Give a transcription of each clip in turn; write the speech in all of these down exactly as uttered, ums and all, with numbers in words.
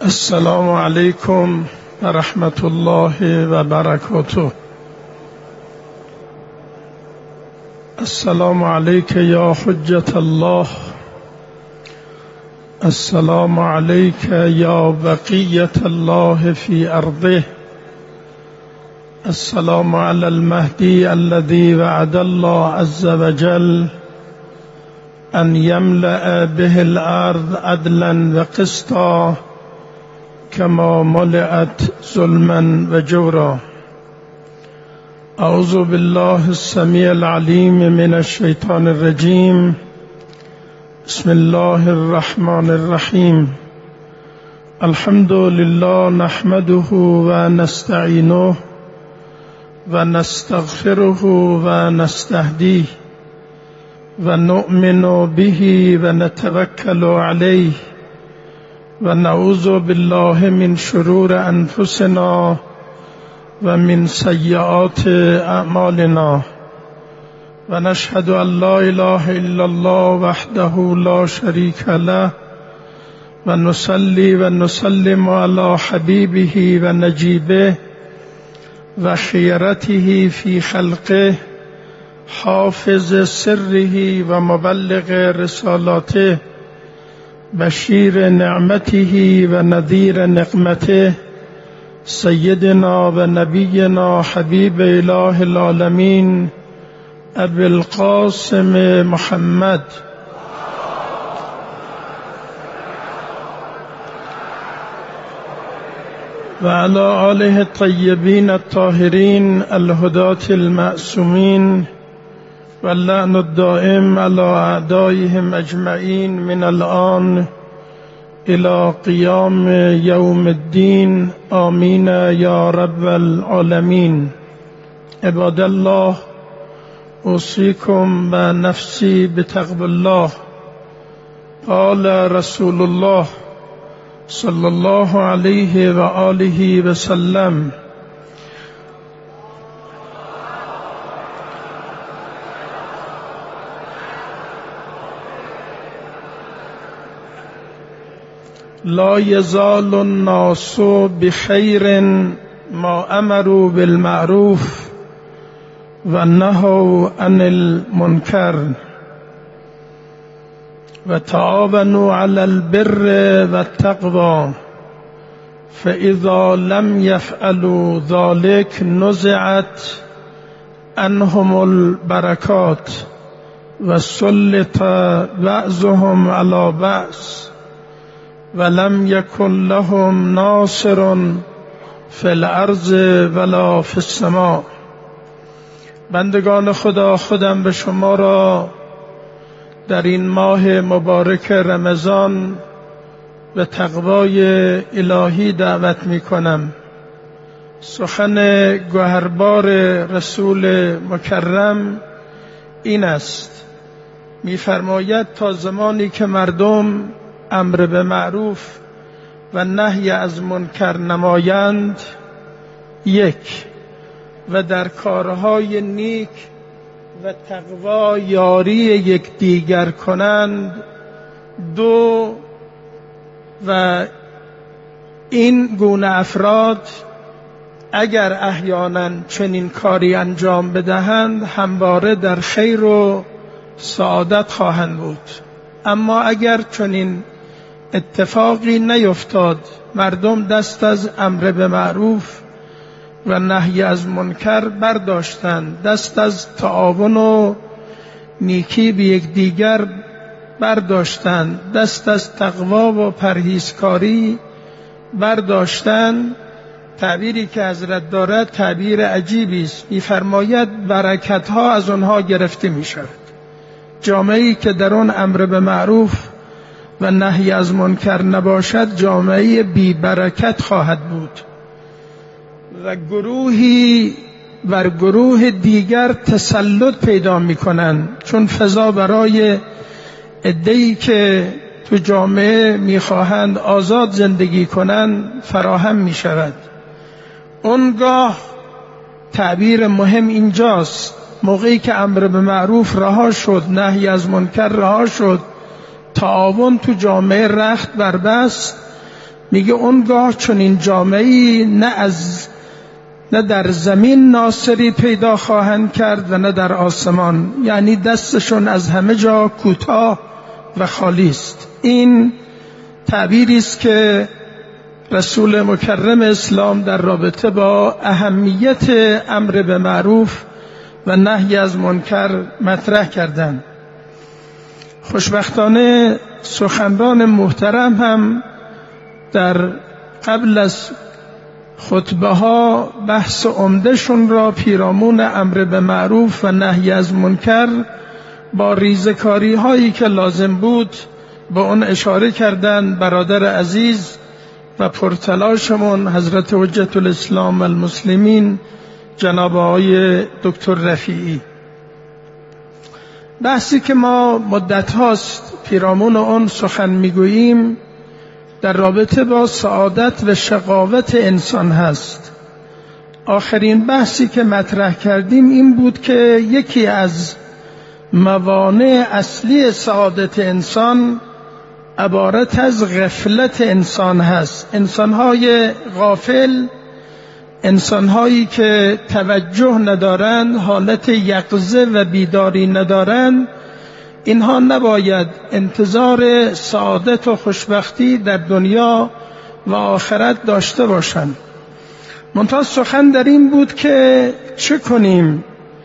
السلام علیکم و رحمت الله و برکاته. السلام علیک یا حجت الله، السلام علیک یا بقیت الله فی ارضه، السلام علی المهدی الذی وعد الله عز وجل ان یملأ به الارض عدلا و قسطا كما ملئت ظلما و جورا. اعوذ بالله السمیع العلیم من الشیطان الرجیم. بسم الله الرحمن الرحیم. الحمد لله نحمده و نستعینه و نستغفره و نستهدیه و نؤمن به و نتوکل علیه و نعوذ بالله من شرور انفسنا و من سیئات اعمالنا و نشهد ان لا اله الا الله وحده لا شریک له و نصلی و نسلم علی حبیبه و نجیبه و خیرته فی خلقه حافظ سره و مبلغ رسالاته بشیر نعمته و نذیر نقمته سیدنا و نبینا حبیب اله العالمین ابی القاسم محمد و علی آله الطیبین الطاهرین الهداة المعصومین و اللعن الدائم على اعدائهم اجمعین من الآن الى قیام یوم الدین. آمین یا رب العالمین. عباد الله، اوصیکم و نفسی بتقوى الله. قال رسول الله صلی الله علیه و آله و سلم: لا یزال الناس بخیر ما امروا بالمعروف و نهوا عن المنکر و تعاونوا علی البر و التقوی فاذا لم یفعلوا ذلك نزعت عنهم البرکات و سلط بعضهم علی بعض ولم یکن لهم ناصر فی الارض ولا فی السماء. بندگان خدا، خودم به شما را در این ماه مبارک رمضان به تقوای الهی دعوت می کنم. سخن گوهربار رسول مکرم این است، می فرماید تا زمانی که مردم امر به معروف و نهی از منکر نمایند، یک، و در کارهای نیک و تقوا یاری یکدیگر کنند، دو، و این گونه افراد اگر احیانا چنین کاری انجام بدهند همواره در خیر و سعادت خواهند بود. اما اگر چنین اتفاقی نیفتاد، مردم دست از امر به معروف و نهی از منکر برداشتند، دست از تعاون و نیکی به یکدیگر برداشتند، دست از تقوا و پرهیزکاری برداشتند، تعبیری که حضرت دارد تعبیر عجیبی است. می‌فرماید برکت‌ها از آنها گرفته می‌شود. جامعه‌ای که در آن امر به معروف و نهی از منکر نباشد، جامعه بی برکت خواهد بود و گروهی بر گروه دیگر تسلط پیدا می‌کنند، چون فضا برای عده‌ای که تو جامعه می‌خواهند آزاد زندگی کنند فراهم می‌شود. اونگاه تعبیر مهم اینجاست، موقعی که امر به معروف رها شد، نهی از منکر رها شد، تعاون تو جامعه رخت بربست، میگه اونگاه چون این جامعه‌ای نه از نه در زمین ناصری پیدا خواهند کرد و نه در آسمان، یعنی دستشون از همه جا کوتاه و خالی است. این تعبیری است که رسول مکرم اسلام در رابطه با اهمیت امر به معروف و نهی از منکر مطرح کردند. خوشبختانه سخنران محترم هم در قبل از خطبه ها بحث عمدهشون را پیرامون امر به معروف و نهی از منکر با ریزکاری هایی که لازم بود به اون اشاره کردند. برادر عزیز و پرتلاشمون حضرت حجت الاسلام والمسلمین جناب آقای دکتر رفیعی. بحثی که ما مدت هاست پیرامون اون سخن میگوییم در رابطه با سعادت و شقاوت انسان هست. آخرین بحثی که مطرح کردیم این بود که یکی از موانع اصلی سعادت انسان عبارت از غفلت انسان هست. انسانهای غافل، انسانهایی که توجه ندارند، حالت یقظه و بیداری ندارند، اینها نباید انتظار سعادت و خوشبختی در دنیا و آخرت داشته باشند. منتها سخن در این بود که چه کنیم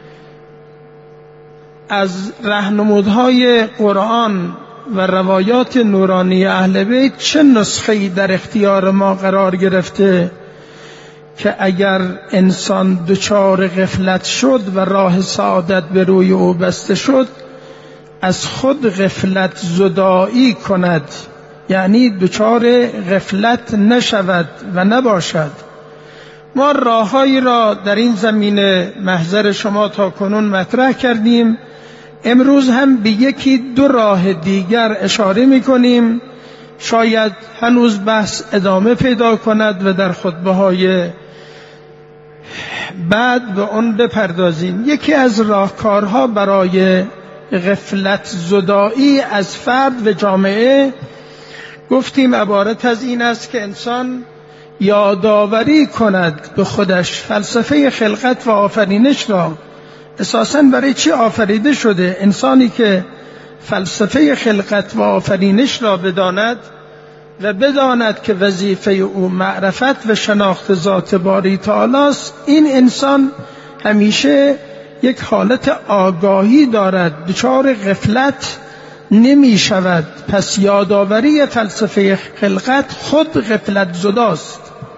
از راهنمودهای قرآن و روایات نورانی اهل بیت چه نسخه‌ای در اختیار ما قرار گرفته که اگر انسان دچار غفلت شد و راه سعادت به روی او بسته شد از خود غفلت زدایی کند، یعنی دچار غفلت نشود و نباشد. ما راههایی را در این زمینه محضر شما تا کنون مطرح کردیم. امروز هم به یکی دو راه دیگر اشاره می‌کنیم، شاید هنوز بحث ادامه پیدا کند و در خطبه‌های بعد به اون بپردازیم. یکی از راهکارها برای غفلت زدایی از فرد و جامعه گفتیم عبارت از این است که انسان یادآوری کند به خودش فلسفه خلقت و آفرینش را. اساساً برای چی آفریده شده؟ انسانی که فلسفه خلقت و آفرینش را بداند و بداند که وظیفه او معرفت و شناخت ذات باری تعالی است، این انسان همیشه یک حالت آگاهی دارد، دچار غفلت نمی شود. پس یادآوری فلسفه خلقت خود غفلت زداست.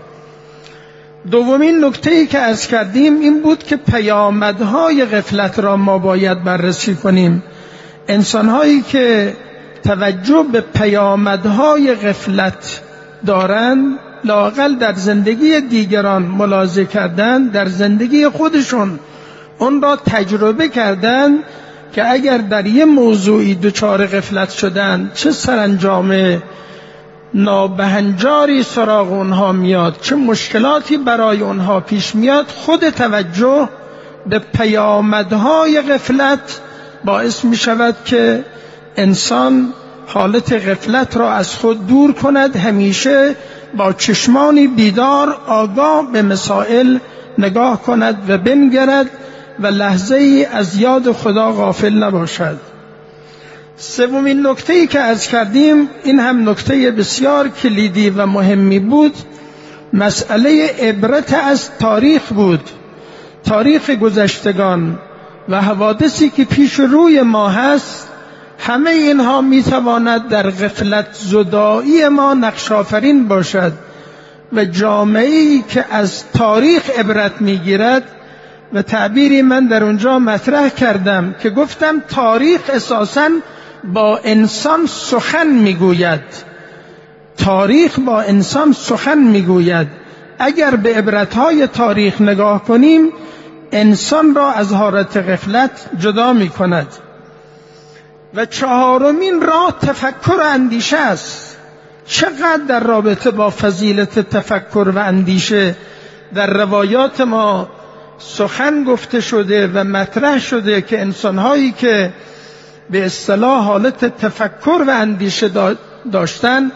دومین نکته‌ای که عرض کردیم این بود که پیامدهای غفلت را ما باید بررسی کنیم. انسان‌هایی که توجه به پیامدهای غفلت دارند، لااقل در زندگی دیگران ملاحظه کردن، در زندگی خودشون اون را تجربه کردن که اگر در یه موضوعی دچار غفلت شدن چه سرانجام نابهنجاری سراغ اونها میاد، چه مشکلاتی برای اونها پیش میاد. خود توجه به پیامدهای غفلت باعث می شود که انسان حالت غفلت را از خود دور کند، همیشه با چشمانی بیدار آگاه به مسائل نگاه کند و بنگرد و لحظه ای از یاد خدا غافل نباشد. سومین نکته‌ای که عرض کردیم این هم نکته بسیار کلیدی و مهمی بود، مسئله عبرت از تاریخ بود. تاریخ گذشتگان و حوادثی که پیش روی ما هست، همه اینها میتواند در غفلت زدایی ما نقش آفرین باشد و جامعه‌ای که از تاریخ عبرت میگیرد. و تعبیری من در اونجا مطرح کردم که گفتم تاریخ اساساً با انسان سخن میگوید. تاریخ با انسان سخن میگوید. اگر به عبرتهای تاریخ نگاه کنیم انسان را از حالت غفلت جدا میکند. و چهارمین راه تفکر و اندیشه است. چقدر در رابطه با فضیلت تفکر و اندیشه در روایات ما سخن گفته شده و مطرح شده که انسانهایی که به اصطلاح حالت تفکر و اندیشه داشتن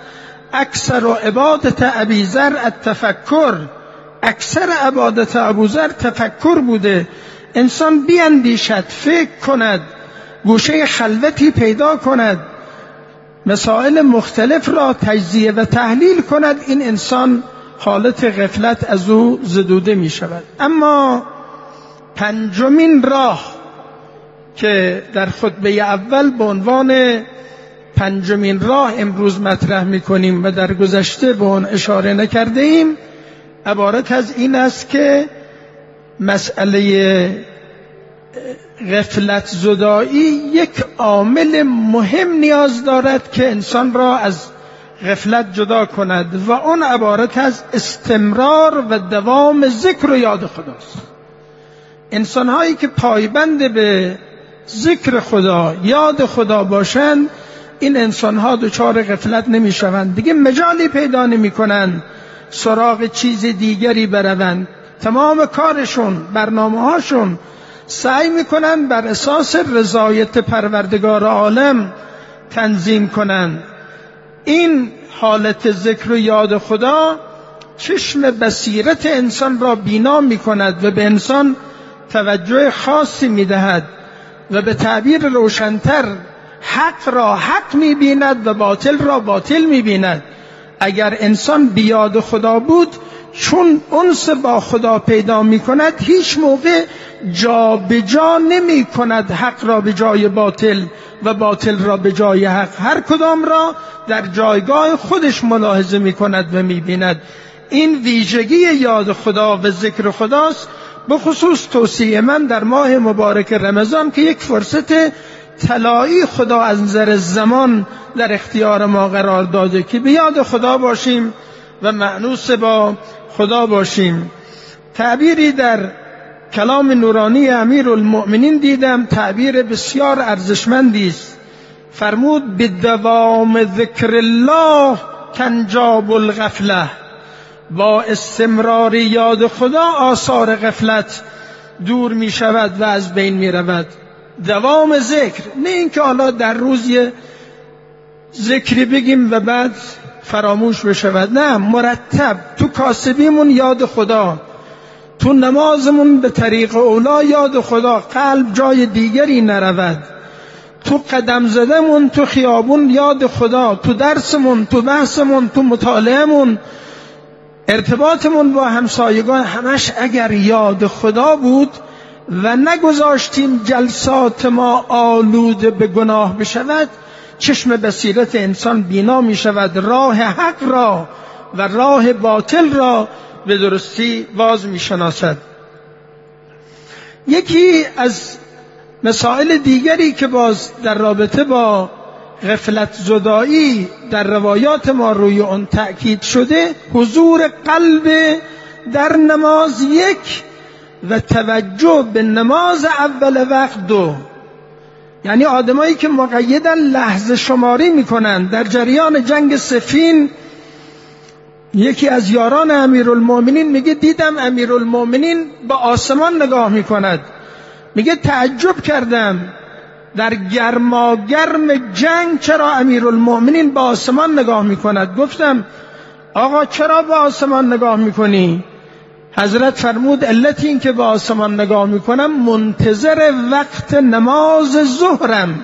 اکثر و عبادت ابی ذر التفکر، اکثر عبادت ابوذر تفکر بوده. انسان بیاندیشد، فکر کند، گوشه خلوتی پیدا کند، مسائل مختلف را تجزیه و تحلیل کند، این انسان حالت غفلت از او زدوده می شود. اما پنجمین راه که در خطبه اول به عنوان پنجمین راه امروز مطرح می کنیم و در گذشته به آن اشاره نکرده ایم، عبارت از این است که مسئله غفلت زدایی یک عامل مهم نیاز دارد که انسان را از غفلت جدا کند و اون عبارت از استمرار و دوام ذکر و یاد خداست. انسان هایی که پایبند به ذکر خدا، یاد خدا باشند، این انسان ها دچار غفلت نمی شوند، دیگه مجالی پیدا نمی کنند سراغ چیز دیگری بروند. تمام کارشون، برنامه هاشون سعی میکنن بر اساس رضایت پروردگار عالم تنظیم کنن. این حالت ذکر و یاد خدا چشم بصیرت انسان را بینا میکند و به انسان توجه خاصی میدهد و به تعبیر روشنتر حق را حق میبیند و باطل را باطل میبیند. اگر انسان بیاد خدا بود، چون انس با خدا پیدا می کند، هیچ موقع جا به جا نمی کند حق را به جای باطل و باطل را به جای حق، هر کدام را در جایگاه خودش ملاحظه می کند و می بیند. این ویژگی یاد خدا و ذکر خداست. به خصوص توصیه من در ماه مبارک رمضان که یک فرصت طلایی خدا از نظر زمان در اختیار ما قرار داده که به یاد خدا باشیم و مأنوس با خدا باشیم. تعبیری در کلام نورانی امیرالمؤمنین دیدم، تعبیر بسیار ارزشمندی است. فرمود بدوام ذکر الله تنجاب الغفله، با استمرار یاد خدا آثار غفلت دور می شود و از بین می رود. دوام ذکر، نه اینکه حالا در روز یه ذکری بگیم و بعد فراموش بشود، نه، مرتب تو کاسبیمون یاد خدا، تو نمازمون به طریق اولا یاد خدا، قلب جای دیگری نرود، تو قدم زدمون تو خیابون یاد خدا، تو درسمون، تو بحثمون، تو مطالعهمون، ارتباطمون با همسایگان، همش اگر یاد خدا بود و نگذاشتیم جلسات ما آلوده به گناه بشود، چشم بصیرت انسان بینا می شود، راه حق را و راه باطل را به درستی باز می شناسد. یکی از مسائل دیگری که باز در رابطه با غفلت زدایی در روایات ما روی آن تأکید شده، حضور قلب در نماز یک و توجه به نماز اول وقت دو. یعنی آدمایی که مقیدن لحظه شماری میکنن. در جریان جنگ صفین یکی از یاران امیرالمؤمنین میگه دیدم امیرالمؤمنین به آسمان نگاه میکند، میگه تعجب کردم در گرماگرم جنگ چرا امیرالمؤمنین به آسمان نگاه میکند. گفتم آقا چرا به آسمان نگاه میکنی؟ حضرت فرمود علت این که به آسمان نگاه میکنم منتظر وقت نماز ظهرم.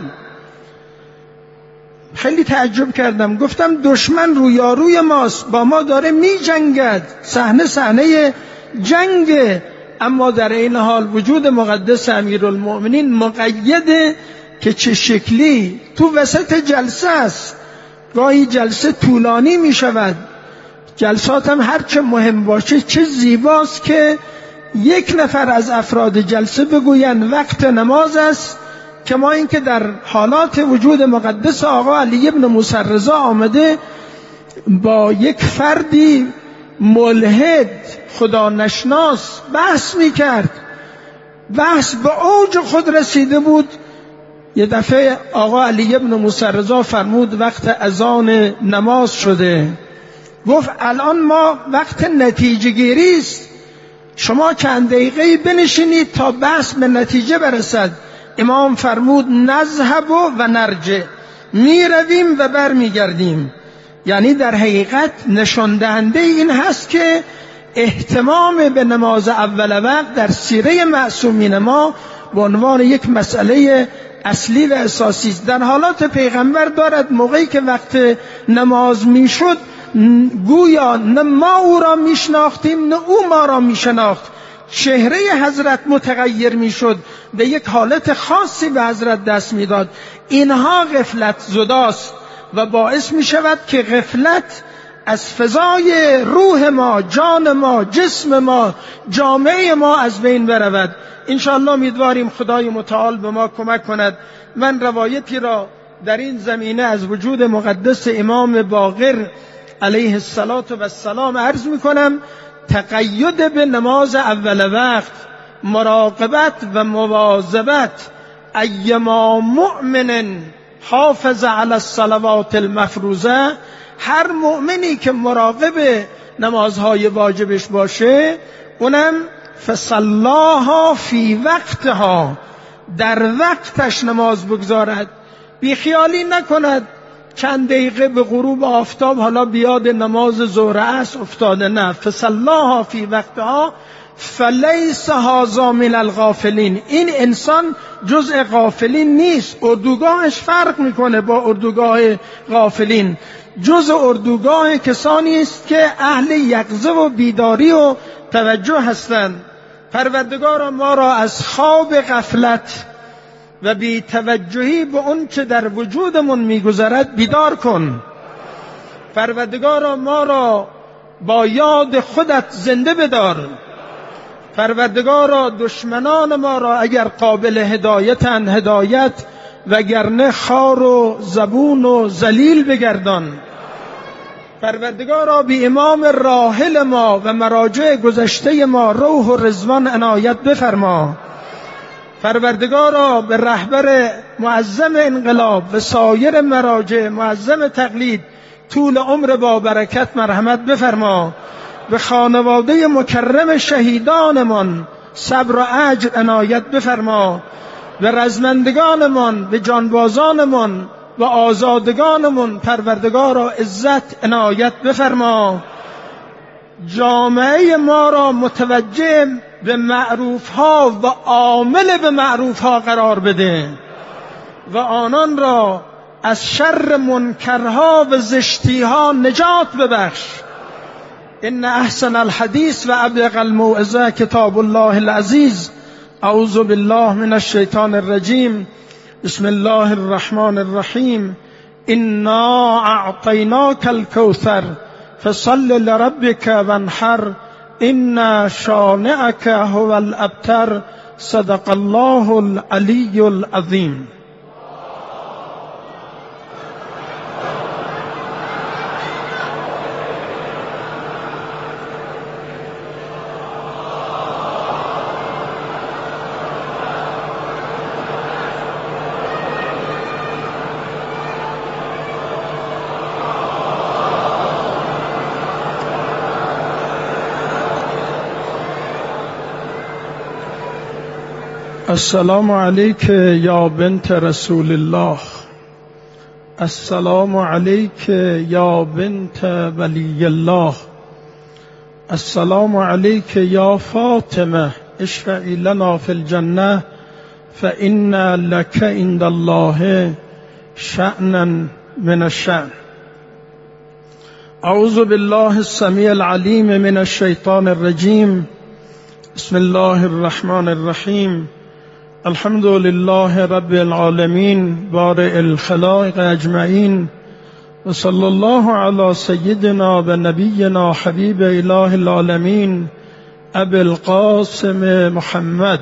خیلی تعجب کردم، گفتم دشمن رویاروی ماست، با ما داره می جنگد، صحنه صحنه جنگ، اما در این حال وجود مقدس امیرالمؤمنین مقیده که چه شکلی تو وسط جلسه است. گاهی جلسه طولانی می شود، جلسات هم هرچه مهم باشه چه زیباست که یک نفر از افراد جلسه بگوین وقت نماز است، که ما اینکه در حالات وجود مقدس آقا علی ابن موسی رضا آمده با یک فردی ملحد خدا نشناس بحث میکرد، بحث به اوج خود رسیده بود. یه دفعه آقا علی ابن موسی رضا فرمود وقت اذان نماز شده. گفت الان ما وقت نتیجه گیری است، شما چند دقیقه بنشینید تا بحث به نتیجه برسد. امام فرمود نذهب و نرجع، می رویم و بر می گردیم. یعنی در حقیقت نشان دهنده این هست که اهتمام به نماز اول وقت در سیره معصومین ما به عنوان یک مسئله اصلی و اساسی است. در حالات پیغمبر دارد موقعی که وقت نماز میشد گویا نه ما او را میشناختیم نه او ما را میشناخت. چهره حضرت متغیر میشد، به یک حالت خاصی به حضرت دست میداد. اینها غفلت زداست و باعث می شود که غفلت از فضای روح ما، جان ما، جسم ما، جامعه ما از بین برود. انشاءالله امیدواریم خدای متعال به ما کمک کند. من روایتی را در این زمینه از وجود مقدس امام باقر علیه السلام عرض می کنم. تقید به نماز اول وقت، مراقبت و مواظبت، ایما مؤمن حافظ علی الصلوات المفروضه، هر مؤمنی که مراقب نمازهای واجبش باشه اونم فصلاها فی وقتها، در وقتش نماز بگذارد، بیخیالی نکند چند دقیقه به غروب آفتاب حالا بیاد نماز ظهر عصر افتاده، نه، فصلاها فی وقتها فلیس هذا من الغافلین. این انسان جزء غافلین نیست، اردوگاهش فرق میکنه با اردوگاه غافلین. جزء اردوگاه کسانی است که اهل یقظه و بیداری و توجه هستند. پروردگار ما را از خواب غفلت و بی توجهی به اون که در وجودمون میگذرد بیدار کن. پروردگار ما را با یاد خودت زنده بدار. پروردگارا دشمنان ما را اگر قابل هدایتند هدایت، وگرنه خار و زبون و ذلیل بگردان. پروردگارا بی امام راحل ما و مراجع گذشته ما روح و رضوان عنایت بفرما. پروردگارا به رهبر معظم انقلاب و سایر مراجع معظم تقلید طول عمر با برکت مرحمت بفرما. به خانواده مکرم شهیدانمان صبر و اجر عنایت بفرما. به رزمندگانمان، به جانبازانمان و آزادگانمان پروردگارا عزت عنایت بفرما. جامعه ما را متوجه به معروف ها و عامل به معروف ها قرار بده و آنان را از شر منکرها و زشتی ها نجات ببخش. ان احسن الحدیث و ابلغ الموعظه کتاب الله العزیز. اعوذ بالله من الشیطان الرجیم. بسم الله الرحمن الرحیم. انا اعطیناک الکوثر فصل لربک وانحر ان شانئک هو الابتر. صدق الله العلی العظیم. السلام علیک یا بنت رسول الله. السلام علیک یا بنت ولی الله. السلام علیک یا فاطمه اشفعی لنا فی الجنه فإن لك عند الله شأنا من الشأن. اعوذ بالله السمیع العلیم من الشیطان الرجیم. بسم الله الرحمن الرحیم. الحمد لله رب العالمین بارئ الخلائق اجمعین و صلی الله علی سیدنا و نبینا حبیب اله العالمین ابی القاسم محمد.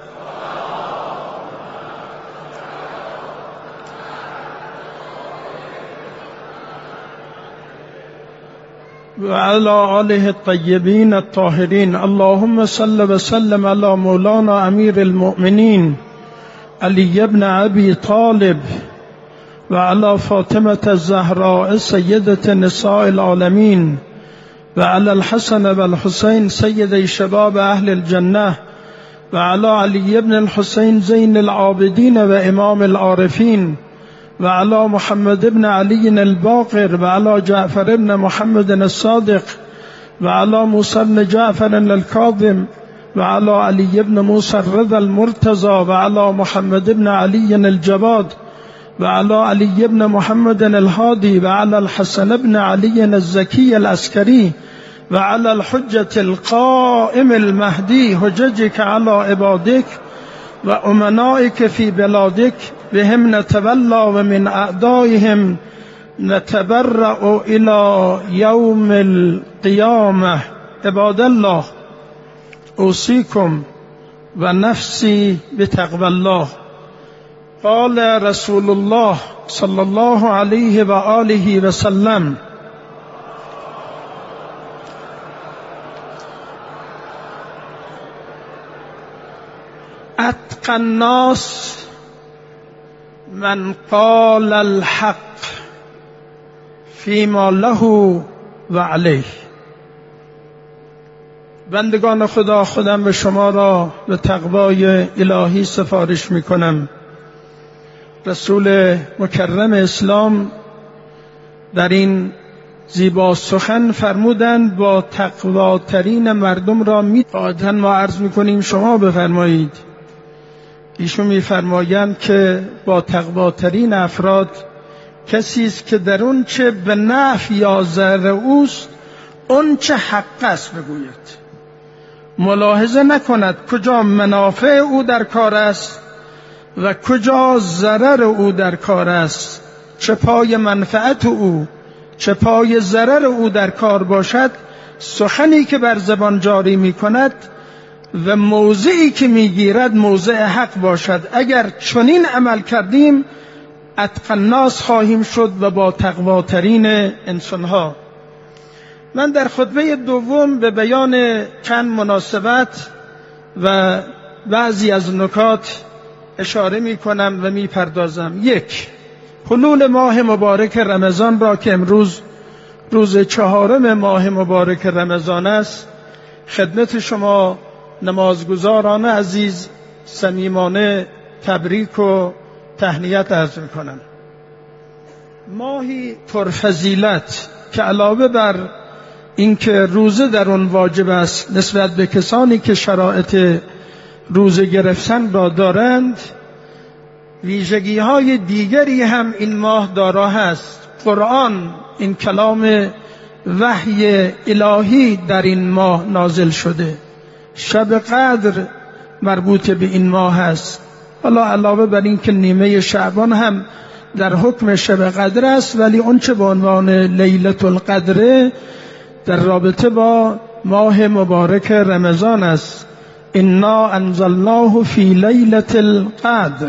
و علی آله الطیبین الطاهرین. اللهم صل و سلم علی مولانا امیر المؤمنین علی ابن ابی طالب و علی فاطمه الزهراء سیدة نساء العالمین و علی الحسن و الحسین سید شباب اهل الجنه و علی علی ابن الحسین زین العابدین و امام العارفین وعلى محمد بن علي الباقر وعلى جعفر بن محمد الصادق وعلى موسى بن جعفر الكاظم وعلى علي بن موسى الرضا المرتضى وعلى محمد بن علي الجواد وعلى علي بن محمد الهادي وعلى الحسن بن علي الزكي العسكري وعلى الحجة القائم المهدي حججك على عبادك وأمنائك في بلادك بهم نتولى ومن أعدائهم نتبرأ إلى يوم القيامة. عباد الله، أوصيكم ونفسي بتقوى الله. قال رسول الله صلى الله عليه وآله وسلم: أتقى الناس من قال الحق فيما له و علیه. بندگان خدا، خودم به شما را به تقوای الهی سفارش می کنم. رسول مکرم اسلام در این زیبا سخن فرمودند با تقواترین مردم را می قاعدتاً ما عرض می کنیم شما بفرمایید. ایشون می فرمایند که با تقواترین افراد کسی است که در اون چه به نفع یا ضرر اوست اون چه حق است بگوید، ملاحظه نکند کجا منافع او در کار است و کجا ضرر او در کار است، چه پای منفعت او چه پای ضرر او در کار باشد. سخنی که بر زبان جاری می کند و موضعی که می گیرد موضع حق باشد. اگر چنین عمل کردیم اتقی الناس خواهیم شد و با تقواترین انسانها. من در خطبه دوم به بیان چند مناسبت و بعضی از نکات اشاره می کنم و می پردازم. یک، حلول ماه مبارک رمضان را که امروز روز چهارم ماه مبارک رمضان است، خدمت شما نمازگزاران عزیز صمیمانه تبریک و تهنیت عرض می کنم. ماهی پرفضیلت که علاوه بر اینکه روزه در آن واجب است نسبت به کسانی که شرایط روزه گرفتن را دارند، ویژگی های دیگری هم این ماه دارا هست. قرآن، این کلام وحی الهی در این ماه نازل شده. شب قدر مربوط به این ماه است. حالا علاوه بر این که نیمه شعبان هم در حکم شب قدر است، ولی اون چه به عنوان لیلة القدر در رابطه با ماه مبارک رمضان است. انا انزلناه فی لیلة القدر.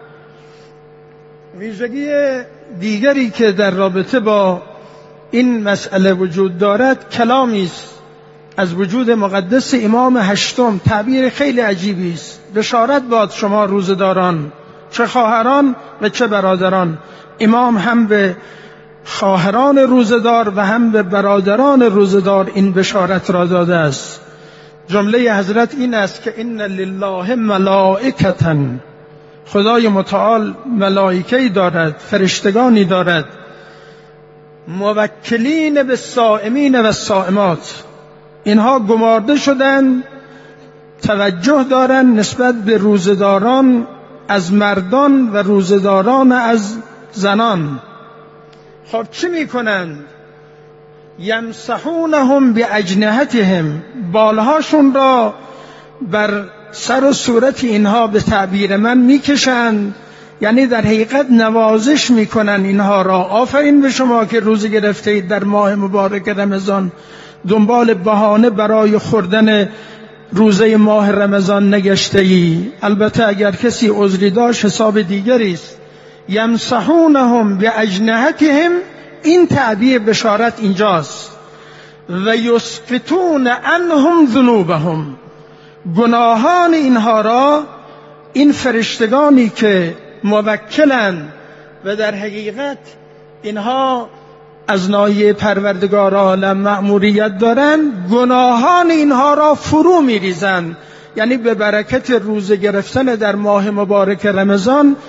ویژگی دیگری که در رابطه با این مسئله وجود دارد کلامی است از وجود مقدس امام هشتم. تعبیر خیلی عجیبی است. بشارت باد شما روزداران، چه خواهران و چه برادران. امام هم به خواهران روزدار و هم به برادران روزدار این بشارت را داده است. جمله حضرت این است که ان لله ملائکة، خدای متعال ملائکه‌ای دارد، فرشتگانی دارد، موکلین بالصائمین و الصائمات. اینها گمارده شدن، توجه دارن نسبت به روزداران از مردان و روزداران از زنان. خب چی میکنند؟ یمسحونهم باجنحتهم، بالهاشون را بر سر و صورت اینها به تعبیر من میکشند، یعنی در حقیقت نوازش میکنن اینها را. آفرین به شما که روزه گرفته اید در ماه مبارک رمضان، دنبال بهانه برای خوردن روزه ماه رمضان نگشته ای. البته اگر کسی عذری داشت حساب دیگری است. یمسحونهم باجنحتهم، این تعبیر بشارت اینجاست. و یسقطون عنهم ذنوبهم، گناهان اینها را این فرشتگانی که موکلند و در حقیقت اینها از ناحیه پروردگار عالم مأموریت دارند، گناهان اینها را فرو می‌ریزند. یعنی به برکت روزه گرفتن در ماه مبارک رمضان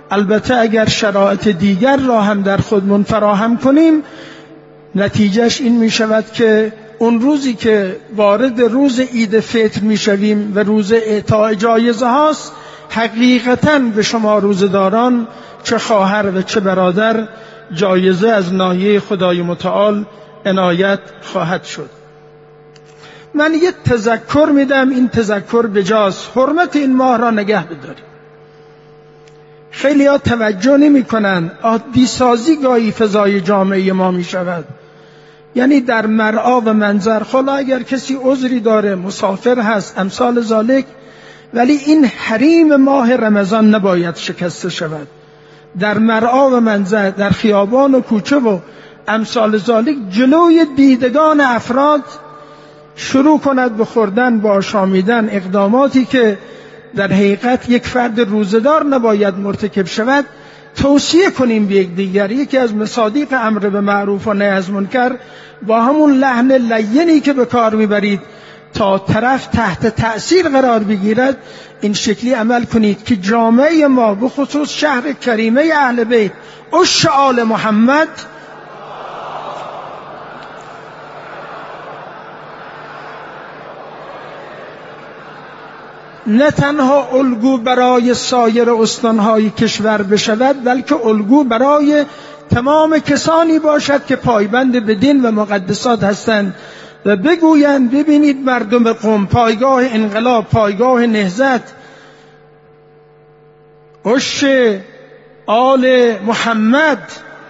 البته اگر شرایط دیگر را هم در خودمون فراهم کنیم، نتیجهش این می شود که اون روزی که وارد روز عید فطر می شویم و روز اعطای جایزه هاست، حقیقتاً به شما روزداران چه خواهر و چه برادر جایزه از ناحیه خدای متعال عنایت خواهد شد. من یه تذکر میدم، این تذکر بجاست، حرمت این ماه را نگه بداریم. خیلی ها توجه نمی کنن، عادی سازی گاهی فضای جامعه ما می شود. یعنی در مرعا و منظر، خلا اگر کسی عذری داره، مسافر هست، امثال ذالک، ولی این حریم ماه رمضان نباید شکسته شود. در مرعا و منظر، در خیابان و کوچه و امثال ذالک، جلوی دیدگان افراد شروع کند به خوردن، با آشامیدن، اقداماتی که در حقیقت یک فرد روزدار نباید مرتکب شود، توصیه کنیم به یک دیگر. یکی از مصادیق امر به معروف و نهی از منکر، با همون لحن لینی که به کار میبرید تا طرف تحت تأثیر قرار بگیرد، این شکلی عمل کنید که جامعه ما، به خصوص شهر کریمه اهل بیت، عش آل محمد، نه تنها الگو برای سایر استانهای کشور بشود، بلکه الگو برای تمام کسانی باشد که پایبند به دین و مقدسات هستند و بگویند ببینید مردم قم، پایگاه انقلاب، پایگاه نهضت، عش آل محمد.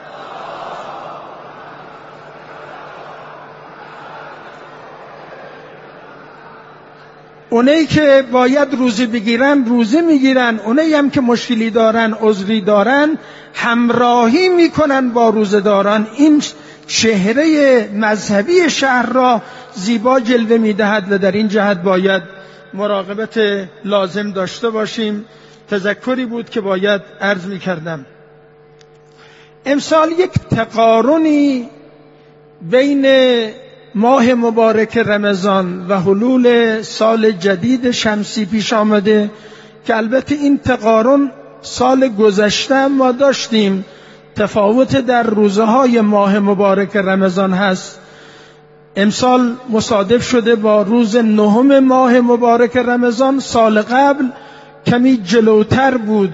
اونایی که باید روزه بگیرن روزه میگیرن، اونایی هم که مشکلی دارن، عذری دارن، همراهی میکنن با روزه داران. این چهره مذهبی شهر را زیبا جلوه میدهد و در این جهت باید مراقبت لازم داشته باشیم. تذکری بود که باید عرض میکردم. امسال یک تقارنی بین ماه مبارک رمضان و حلول سال جدید شمسی پیش آمده که البته این تقارن سال گذشته ما داشتیم. تفاوت در روزهای ماه مبارک رمضان هست. امسال مصادف شده با روز نهم ماه مبارک رمضان. سال قبل کمی جلوتر بود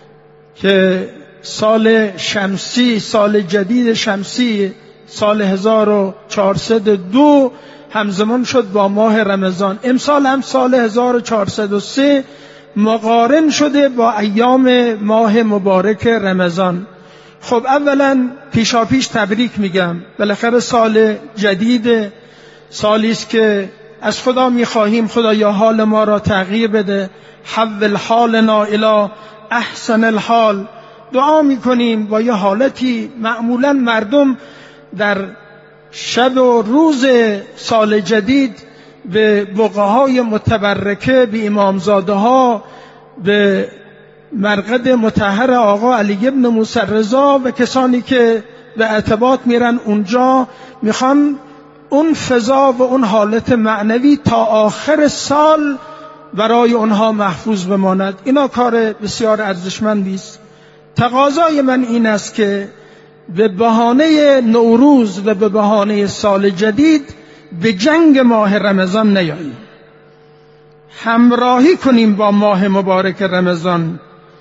که سال شمسی، سال جدید شمسی سال هزار و چهارصد و دو همزمان شد با ماه رمضان. امسال هم سال هزار و چهارصد و سه مقارن شده با ایام ماه مبارک رمضان. خب اولا پیشا پیش تبریک میگم، بالاخره سال جدید، سالی است که از خدا میخواهیم خدایا حال ما را تغییر بده. حول حالنا الی احسن الحال. دعا میکنیم با یه حالتی معمولا مردم در شب و روز سال جدید به بقعه‌های متبرکه، به امامزاده ها، به مرقد مطهر آقا علی ابن موسی رضا و کسانی که به اعتباط میرن اونجا، میخوان اون فضا و اون حالت معنوی تا آخر سال برای اونها محفوظ بماند. اینا کار بسیار ارزشمندی است. تقاضای من این است که به بهانه نوروز و به بهانه سال جدید به جنگ ماه رمضان نیاییم. همراهی کنیم با ماه مبارک رمضان.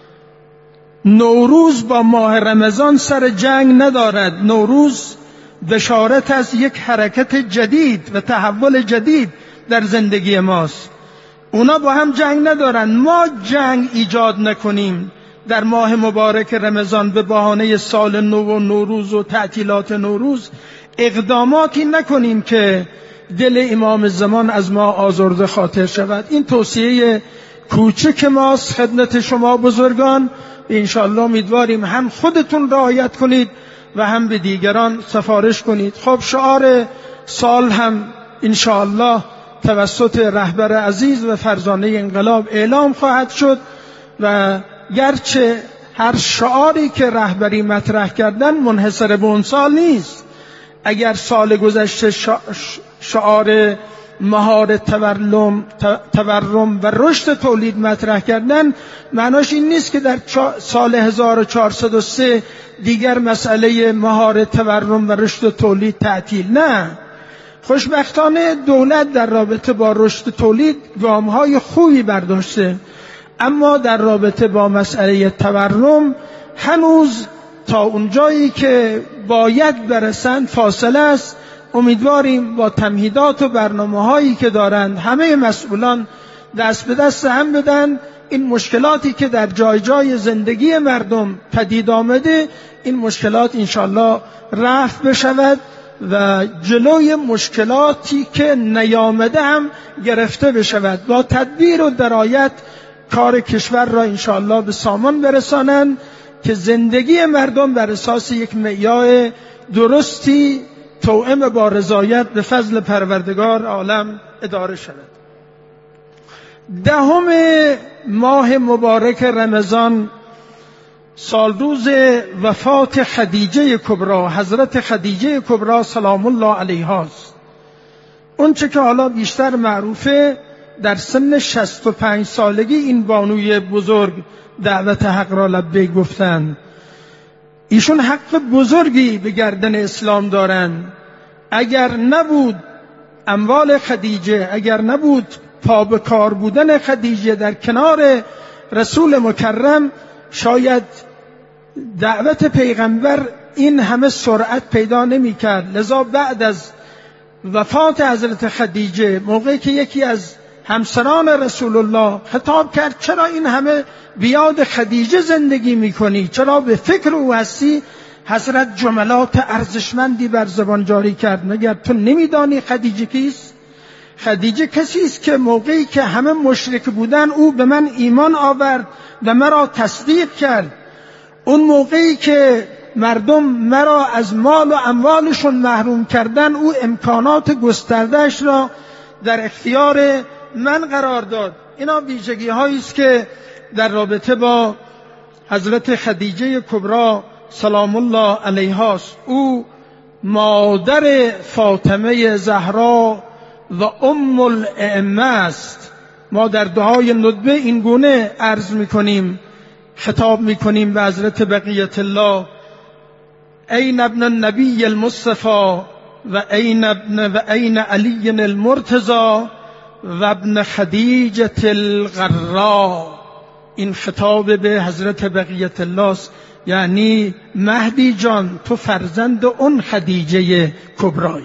نوروز با ماه رمضان سر جنگ ندارد. نوروز بشارت از یک حرکت جدید و تحول جدید در زندگی ماست. اونا با هم جنگ ندارن. ما جنگ ایجاد نکنیم در ماه مبارک رمضان به بهانه سال نو و نوروز و تعطیلات نوروز اقداماتی نکنیم که دل امام زمان از ما آزرده خاطر شود. این توصیه کوچک ماست خدمت شما بزرگان. انشاءالله امیدواریم هم خودتون رعایت کنید و هم به دیگران سفارش کنید. خب شعار سال هم انشاءالله توسط رهبر عزیز و فرزانه انقلاب اعلام خواهد شد و گرچه هر شعاری که رهبری مطرح کردن منحصر به اون سال نیست. اگر سال گذشته شعار مهار تورم تورم و رشد تولید مطرح کردن، معناش این نیست که در سال هزار و چهارصد و سه دیگر مسئله مهار تورم و رشد تولید تعطیل. نه، خوشبختانه دولت در رابطه با رشد تولید گام‌های خوبی برداشته، اما در رابطه با مسئله تورم هنوز تا اونجایی که باید برسند فاصله است. امیدواریم با تمهیدات و برنامه‌هایی که دارند همه مسئولان دست به دست هم بدن، این مشکلاتی که در جای جای زندگی مردم پدید آمده، این مشکلات انشالله رفع بشود و جلوی مشکلاتی که نیامده هم گرفته بشود. با تدبیر و درایت کار کشور را انشالله به سامان برسانند که زندگی مردم بر اساس یک معیار درستی توأم با رضایت به فضل پروردگار عالم اداره شود. دهم ماه مبارک رمضان سال روز وفات خدیجه کبری، حضرت خدیجه کبری سلام الله علیها است. اون چه که حالا بیشتر معروفه، در سن شصت و پنج سالگی این بانوی بزرگ دعوت حق را لبیک گفتند. ایشون حق بزرگی به گردن اسلام دارند. اگر نبود اموال خدیجه، اگر نبود پا به کار بودن خدیجه در کنار رسول مکرم، شاید دعوت پیغمبر این همه سرعت پیدا نمی کرد. لذا بعد از وفات حضرت خدیجه، موقعی که یکی از همسران رسول الله خطاب کرد چرا این همه بیاد خدیجه زندگی میکنی، چرا به فکر او هستی، حضرت جملات ارزشمندی بر زبان جاری کرد. مگر تو نمیدانی خدیجه کیست؟ خدیجه کسی است که موقعی که همه مشرک بودن او به من ایمان آورد و مرا تصدیق کرد. اون موقعی که مردم مرا از مال و اموالشون محروم کردن، او امکانات گستردهش را در اختیار من قرار داد. اینا ویژگی هایی است که در رابطه با حضرت خدیجه کبری سلام الله علیها است. او مادر فاطمه زهرا و ام الائمه است. ما در دعای ندبه این گونه عرض میکنیم، خطاب میکنیم به حضرت بقیت الله: این ابن النبی المصطفى و این ابن و این علی المرتضی و ابن خدیجه الغراء. این خطاب به حضرت بقیت الله است، یعنی مهدی جان تو فرزند اون خدیجه کبری.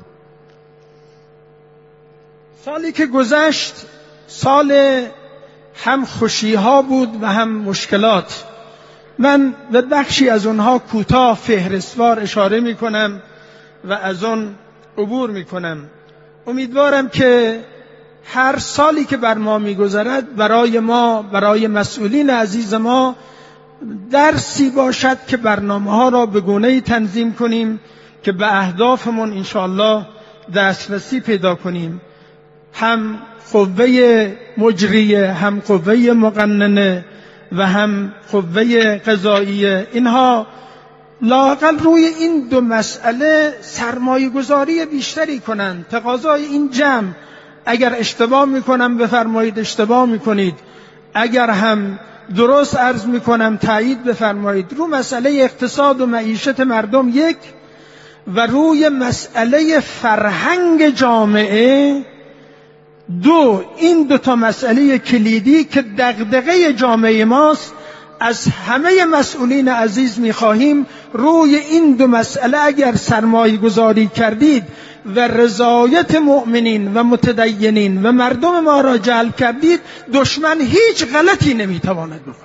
سالی که گذشت سال هم خوشی ها بود و هم مشکلات. من به بخشی از اونها کوتاه فهرستوار اشاره می کنم و از اون عبور می کنم. امیدوارم که هر سالی که بر ما می گذرد برای ما، برای مسئولین عزیز ما، درسی باشد که برنامه ها را به گونه‌ای تنظیم کنیم که به اهدافمون انشاءالله دسترسی پیدا کنیم. هم قوه مجریه، هم قوه مقننه و هم قوه قضاییه، اینها لااقل روی این دو مسئله سرمایه گذاری بیشتری کنند. تقاضای این جمع، اگر اشتباه میکنم بفرمایید اشتباه میکنید، اگر هم درست عرض میکنم تایید بفرمایید. رو مسئله اقتصاد و معیشت مردم یک، و روی مسئله فرهنگ جامعه دو. این دو تا مسئله کلیدی که دغدغه جامعه ماست. از همه مسئولین عزیز میخواهیم روی این دو مسئله اگر سرمایه گذاری کردید و رضایت مؤمنین و متدینین و مردم ما را جلب کردید، دشمن هیچ غلطی نمیتواند بکنه.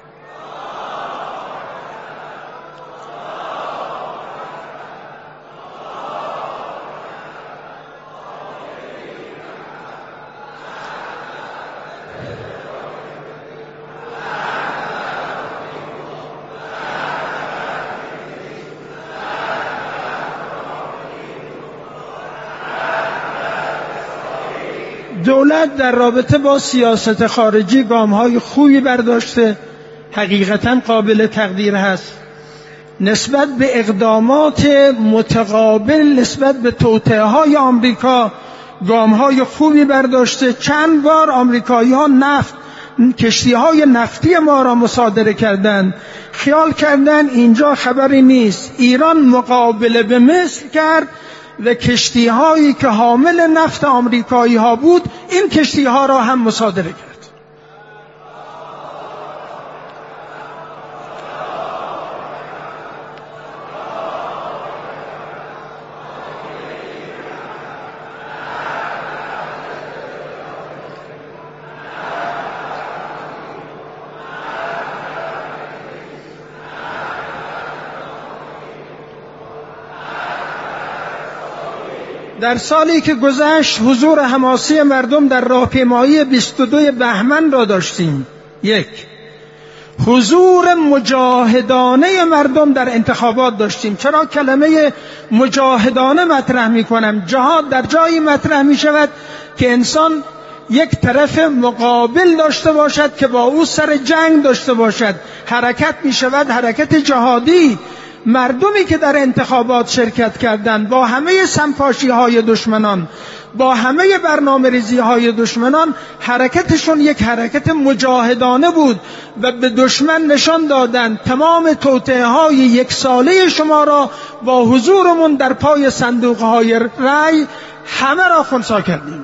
دولت در رابطه با سیاست خارجی گام‌های خوبی برداشته، حقیقتاً قابل تقدیر هست. نسبت به اقدامات متقابل نسبت به توطئه‌های آمریکا گام‌های خوبی برداشته. چند بار آمریکایی‌ها نفت کشتی‌های نفتی ما را مصادره کردند. خیال کردن اینجا خبری نیست. ایران مقابله به مصر کرد و کشتی‌هایی که حامل نفت آمریکایی‌ها بود این کشتی‌ها را هم مصادره کرد. در سالی که گذشت حضور حماسی مردم در راهپیمایی بیست و دو بهمن را داشتیم. یک، حضور مجاهدانه مردم در انتخابات داشتیم. چرا کلمه مجاهدانه مطرح می کنم؟ جهاد در جایی مطرح می شود که انسان یک طرف مقابل داشته باشد که با او سر جنگ داشته باشد. حرکت می شود حرکت جهادی. مردمی که در انتخابات شرکت کردند با همه سمپاشی های دشمنان، با همه برنامه ریزی های دشمنان، حرکتشون یک حرکت مجاهدانه بود و به دشمن نشان دادند تمام توطئه های یک ساله شما را با حضورمون در پای صندوق های رأی همه را خنثی کردیم.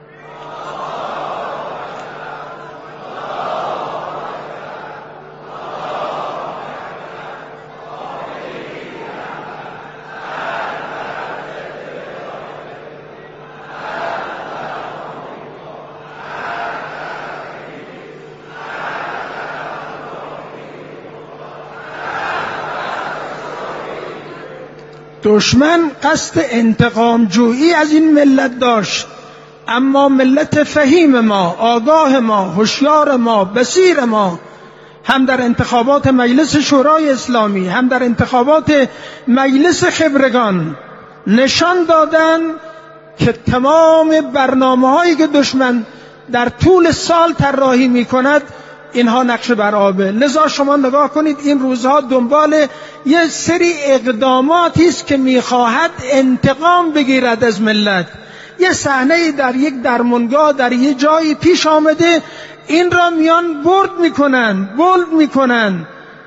دشمن قصد انتقام جویی از این ملت داشت، اما ملت فهیم ما، آگاه ما، هوشیار ما، بصیر ما هم در انتخابات مجلس شورای اسلامی هم در انتخابات مجلس خبرگان نشان دادن که تمام برنامه هایی که دشمن در طول سال طراحی می کند اینها نقش بر آبه. لذا شما نگاه کنید این روزها دنبال یه سری اقداماتی است که میخواهد انتقام بگیرد از ملت. یه صحنه در یک درمانگاه در یه جایی پیش آمده، این را میان برد میکنن بولد میکنن.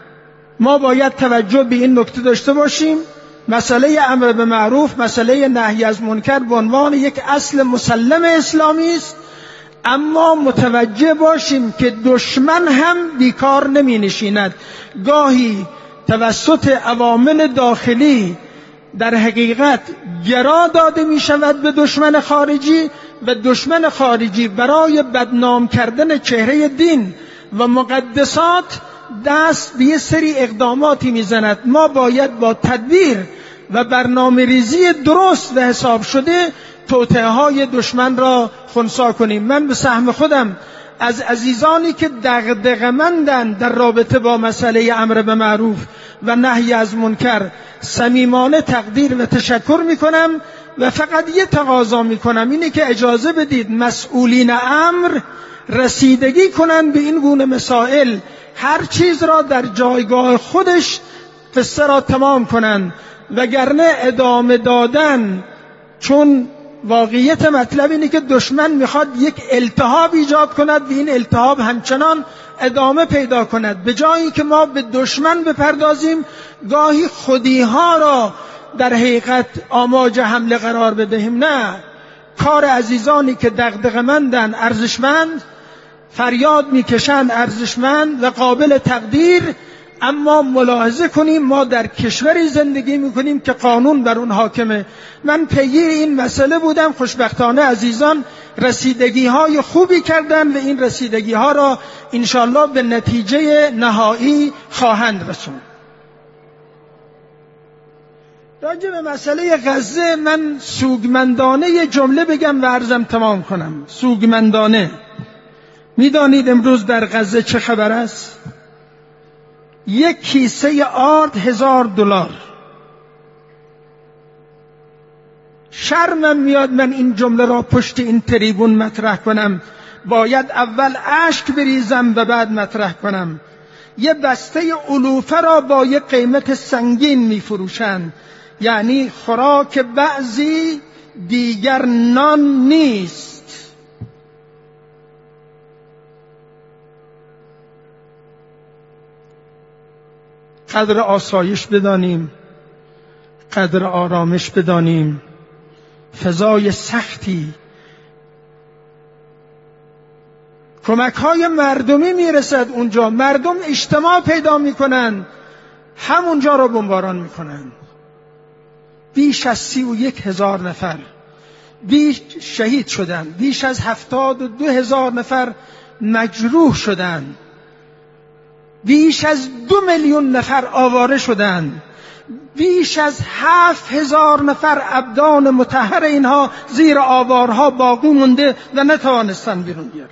ما باید توجه به این نکته داشته باشیم. مسئله امر به معروف، مسئله نهی از منکر به عنوان یک اصل مسلم اسلامی است، اما متوجه باشیم که دشمن هم بیکار نمی نشیند. گاهی توسط عوامل داخلی در حقیقت گرا داده می شود به دشمن خارجی و دشمن خارجی برای بدنام کردن چهره دین و مقدسات دست به یه سری اقداماتی می زند. ما باید با تدبیر و برنامه ریزی درست و حساب شده توطئه های دشمن را خنثی کنیم. من به سهم خودم از عزیزانی که دغدغه‌مندند در رابطه با مسئله امر به معروف و نهی از منکر صمیمانه تقدیر و تشکر میکنم و فقط یه تقاضا میکنم، اینه که اجازه بدید مسئولین امر رسیدگی کنند به این گونه مسائل، هر چیز را در جایگاه خودش قصه را تمام کنند، وگرنه ادامه دادن، چون واقعیت مطلب اینه که دشمن میخواد یک التهاب ایجاد کند و این التهاب همچنان ادامه پیدا کند. به جایی که ما به دشمن بپردازیم گاهی خودیها را در حقیقت آماج حمله قرار بدهیم. نه، کار عزیزانی که دغدغه‌مندن ارزشمند، فریاد میکشند ارزشمند و قابل تقدیر، اما ملاحظه کنیم ما در کشوری زندگی میکنیم که قانون بر اون حاکمه. من پیگیر این مسئله بودم، خوشبختانه عزیزان رسیدگی های خوبی کردن و این رسیدگی ها را انشالله به نتیجه نهایی خواهند رسوند. راجع به مسئله غزه من سوگمندانه یه جمله بگم و عرضم تمام کنم. سوگمندانه، میدانید امروز در غزه چه خبر است؟ یک کیسه آرد هزار دلار. شرمم میاد من این جمله را پشت این تریبون مطرح کنم. باید اول اشک بریزم و بعد مطرح کنم. یه بسته علوفه را با یه قیمت سنگین میفروشند، یعنی خوراک بعضی دیگر نان نیست. قدر آسایش بدانیم، قدر آرامش بدانیم. فضای سختی، کمک های مردمی میرسد اونجا، مردم اجتماع پیدا میکنن، همونجا رو بمباران میکنن. بیش از سی و یک هزار نفر بیش شهید شدن، بیش از هفتاد و دو هزار نفر مجروح شدن، بیش از دو میلیون نفر آواره شدن، بیش از هفت هزار نفر ابدان مطهر اینها زیر آوارها باقی مونده و نتوانستن بیرون بیارن.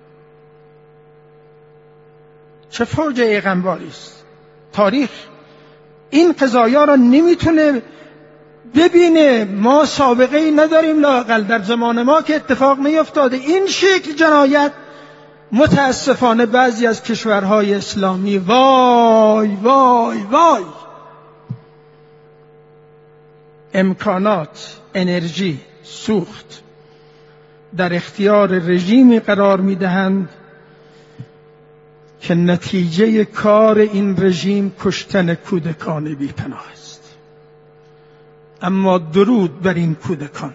چه فوجعه غمباری است. تاریخ این قضایا را نمیتونه ببینه. ما سابقه ای نداریم، لااقل در زمان ما که اتفاق نیفتاده این شکل جنایت. متاسفانه بعضی از کشورهای اسلامی وای وای وای امکانات، انرژی، سوخت در اختیار رژیمی قرار میدهند که نتیجه کار این رژیم کشتن کودکان بی‌پناه است. اما درود بر این کودکان،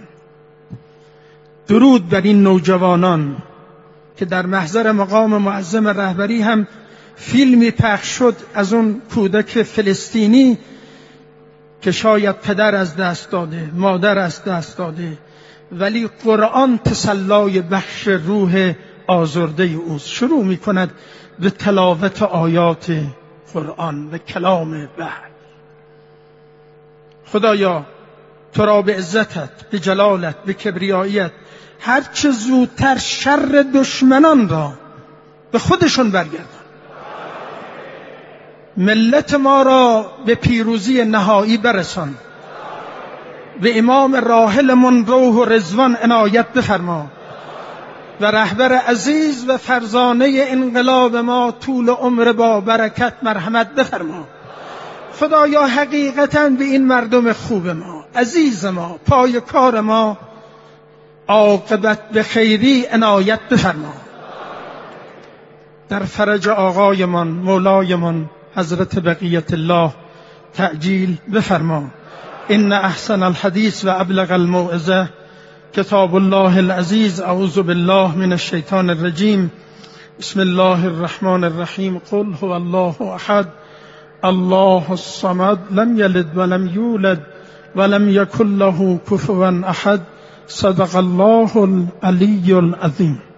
درود بر این نوجوانان که در محضر مقام معظم رهبری هم فیلمی پخش شد از اون کودک فلسطینی که شاید پدر از دست داده، مادر از دست داده، ولی قرآن تسلای بخش روح آزرده اوست. شروع می کند به تلاوت آیات قرآن و کلام وحی. خدایا تو را به عزتت، به جلالت، به کبریاییت هر چه زودتر شر دشمنان را به خودشون برگردان. ملت ما را به پیروزی نهایی برسان. به امام راحلمون روح و رضوان عنایت بفرما و رهبر عزیز و فرزانه انقلاب ما طول عمر با برکت مرحمت بفرما. خدایا حقیقتاً به این مردم خوب ما، عزیز ما، پای کار ما عاقبت به خیری عنایت بفرما. در فرج آقایمان، مولایمان حضرت بقیت الله تعجیل بفرما. ان احسن الحدیث و ابلغ الموعظه کتاب الله العزیز. اعوذ بالله من الشیطان الرجیم. بسم الله الرحمن الرحیم. قل هو الله احد الله الصمد لم یلد ولم یولد ولم یکن له کفوا احد. صدق الله العلی العظیم.